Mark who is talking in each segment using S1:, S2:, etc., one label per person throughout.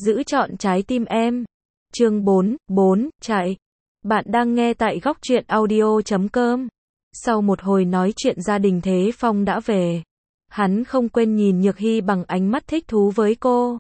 S1: giữ trọn trái tim em. Chương 4, chạy. Bạn đang nghe tại góc truyện audio.com. Sau một hồi nói chuyện gia đình Thế Phong đã về. Hắn không quên nhìn Nhược Hy bằng ánh mắt thích thú với cô.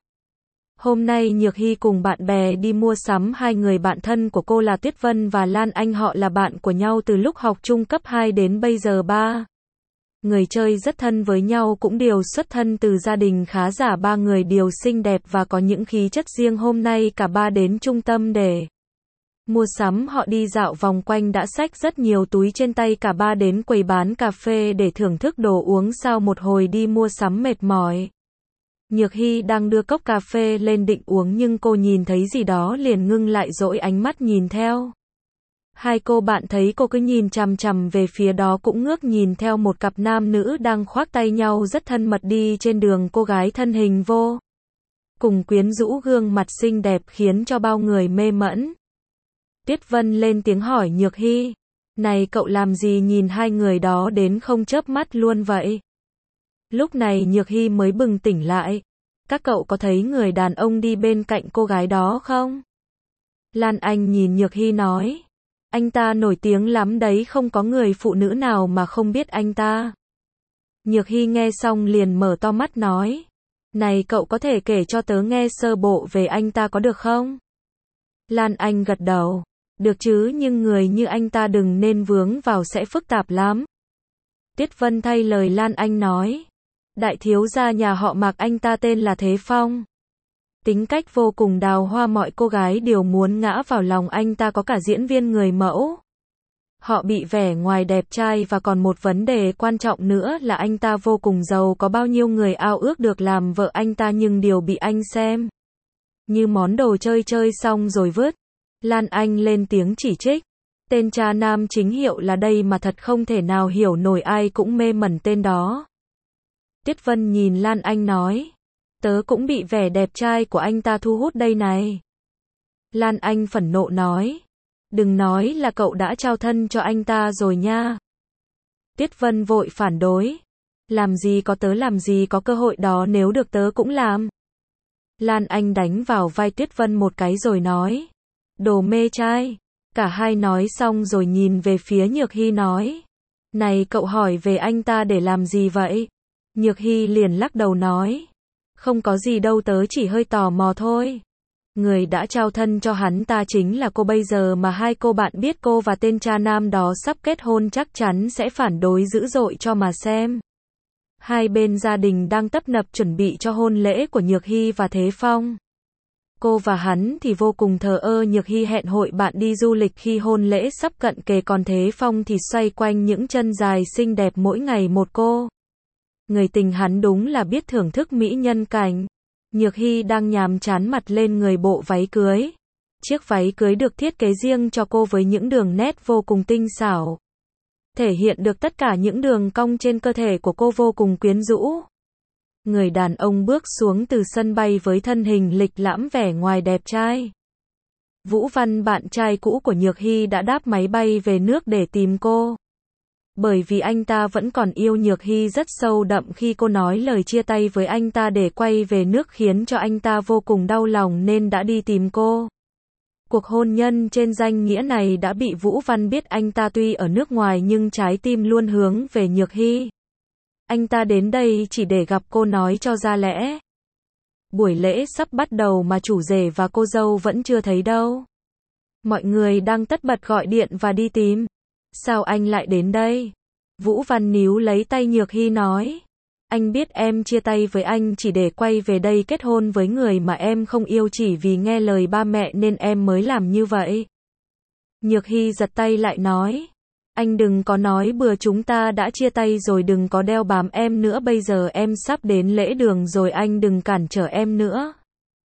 S1: Hôm nay Nhược Hy cùng bạn bè đi mua sắm, hai người bạn thân của cô là Tuyết Vân và Lan Anh, họ là bạn của nhau từ lúc học trung cấp 2 đến bây giờ 3. Người chơi rất thân với nhau, cũng đều xuất thân từ gia đình khá giả, ba người đều xinh đẹp và có những khí chất riêng. Hôm nay cả ba đến trung tâm để mua sắm, họ đi dạo vòng quanh đã xách rất nhiều túi trên tay, cả ba đến quầy bán cà phê để thưởng thức đồ uống sau một hồi đi mua sắm mệt mỏi. Nhược Hy đang đưa cốc cà phê lên định uống nhưng cô nhìn thấy gì đó liền ngưng lại, dỗi ánh mắt nhìn theo. Hai cô bạn thấy cô cứ nhìn chằm chằm về phía đó cũng ngước nhìn theo. Một cặp nam nữ đang khoác tay nhau rất thân mật đi trên đường, cô gái thân hình vô cùng quyến rũ, gương mặt xinh đẹp khiến cho bao người mê mẩn. Tuyết Vân lên tiếng hỏi Nhược Hy, này cậu làm gì nhìn hai người đó đến không chớp mắt luôn vậy? Lúc này Nhược Hy mới bừng tỉnh lại. Các cậu có thấy người đàn ông đi bên cạnh cô gái đó không? Lan Anh nhìn Nhược Hy nói, anh ta nổi tiếng lắm đấy, không có người phụ nữ nào mà không biết anh ta. Nhược Hy nghe xong liền mở to mắt nói, này cậu có thể kể cho tớ nghe sơ bộ về anh ta có được không? Lan Anh gật đầu, được chứ, nhưng người như anh ta đừng nên vướng vào, sẽ phức tạp lắm. Tuyết Vân thay lời Lan Anh nói, đại thiếu gia nhà họ Mạc, anh ta tên là Thế Phong. Tính cách vô cùng đào hoa, mọi cô gái đều muốn ngã vào lòng anh ta, có cả diễn viên người mẫu. Họ bị vẻ ngoài đẹp trai và còn một vấn đề quan trọng nữa là anh ta vô cùng giàu, có bao nhiêu người ao ước được làm vợ anh ta nhưng đều bị anh xem như món đồ chơi, chơi xong rồi vứt. Lan Anh lên tiếng chỉ trích, tên cha nam chính hiệu là đây mà, thật không thể nào hiểu nổi, ai cũng mê mẩn tên đó. Tuyết Vân nhìn Lan Anh nói, tớ cũng bị vẻ đẹp trai của anh ta thu hút đây này. Lan Anh phẫn nộ nói, đừng nói là cậu đã trao thân cho anh ta rồi nha. Tuyết Vân vội phản đối, làm gì có, tớ làm gì có cơ hội đó, nếu được tớ cũng làm. Lan Anh đánh vào vai Tuyết Vân một cái rồi nói, đồ mê trai. Cả hai nói xong rồi nhìn về phía Nhược Hy nói, này cậu hỏi về anh ta để làm gì vậy? Nhược Hy liền lắc đầu nói, không có gì đâu, tớ chỉ hơi tò mò thôi. Người đã trao thân cho hắn ta chính là cô, bây giờ mà hai cô bạn biết cô và tên cha nam đó sắp kết hôn chắc chắn sẽ phản đối dữ dội cho mà xem. Hai bên gia đình đang tấp nập chuẩn bị cho hôn lễ của Nhược Hy và Thế Phong. Cô và hắn thì vô cùng thờ ơ. Nhược Hy hẹn hội bạn đi du lịch khi hôn lễ sắp cận kề, còn Thế Phong thì xoay quanh những chân dài xinh đẹp mỗi ngày một cô. Người tình hắn đúng là biết thưởng thức mỹ nhân cảnh. Nhược Hy đang nhàm chán mặt lên người bộ váy cưới. Chiếc váy cưới được thiết kế riêng cho cô với những đường nét vô cùng tinh xảo, thể hiện được tất cả những đường cong trên cơ thể của cô, vô cùng quyến rũ. Người đàn ông bước xuống từ sân bay với thân hình lịch lãm, vẻ ngoài đẹp trai. Vũ Văn, bạn trai cũ của Nhược Hy, đã đáp máy bay về nước để tìm cô. Bởi vì anh ta vẫn còn yêu Nhược Hy rất sâu đậm, khi cô nói lời chia tay với anh ta để quay về nước khiến cho anh ta vô cùng đau lòng nên đã đi tìm cô. Cuộc hôn nhân trên danh nghĩa này đã bị Vũ Văn biết. Anh ta tuy ở nước ngoài nhưng trái tim luôn hướng về Nhược Hy. Anh ta đến đây chỉ để gặp cô, nói cho ra lẽ. Buổi lễ sắp bắt đầu mà chủ rể và cô dâu vẫn chưa thấy đâu. Mọi người đang tất bật gọi điện và đi tìm. Sao anh lại đến đây? Vũ Văn níu lấy tay Nhược Hy nói, anh biết em chia tay với anh chỉ để quay về đây kết hôn với người mà em không yêu, chỉ vì nghe lời ba mẹ nên em mới làm như vậy. Nhược Hy giật tay lại nói, anh đừng có nói bừa, chúng ta đã chia tay rồi, đừng có đeo bám em nữa, bây giờ em sắp đến lễ đường rồi, anh đừng cản trở em nữa.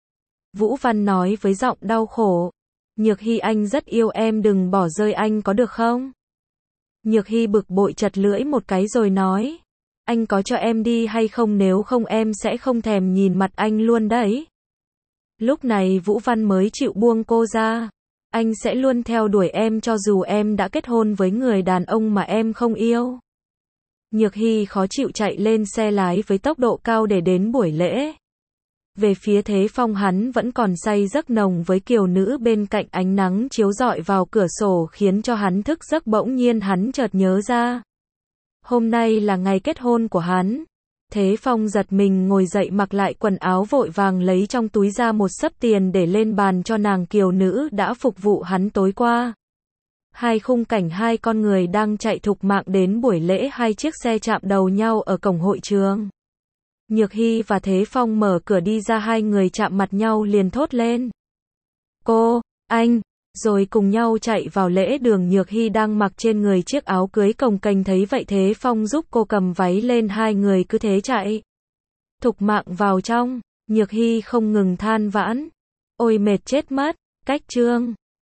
S1: Vũ Văn nói với giọng đau khổ, Nhược Hy, anh rất yêu em, đừng bỏ rơi anh có được không? Nhược Hy bực bội chật lưỡi một cái rồi nói, anh có cho em đi hay không, nếu không em sẽ không thèm nhìn mặt anh luôn đấy. Lúc này Vũ Văn mới chịu buông cô ra, anh sẽ luôn theo đuổi em cho dù em đã kết hôn với người đàn ông mà em không yêu. Nhược Hy khó chịu chạy lên xe lái với tốc độ cao để đến buổi lễ. Về phía Thế Phong, hắn vẫn còn say giấc nồng với kiều nữ bên cạnh, ánh nắng chiếu rọi vào cửa sổ khiến cho hắn thức giấc. Bỗng nhiên hắn chợt nhớ ra, hôm nay là ngày kết hôn của hắn. Thế Phong giật mình ngồi dậy, mặc lại quần áo, vội vàng lấy trong túi ra một xấp tiền để lên bàn cho nàng kiều nữ đã phục vụ hắn tối qua. Hai khung cảnh hai con người đang chạy thục mạng đến buổi lễ, hai chiếc xe chạm đầu nhau ở cổng hội trường. Nhược Hy và Thế Phong mở cửa đi ra, hai người chạm mặt nhau liền thốt lên: "Cô, anh", rồi cùng nhau chạy vào lễ đường. Nhược Hy đang mặc trên người chiếc áo cưới cồng kềnh, thấy vậy Thế Phong giúp cô cầm váy lên, hai người cứ thế chạy thục mạng vào trong. Nhược Hy không ngừng than vãn: "Ôi mệt chết mất." Cách chương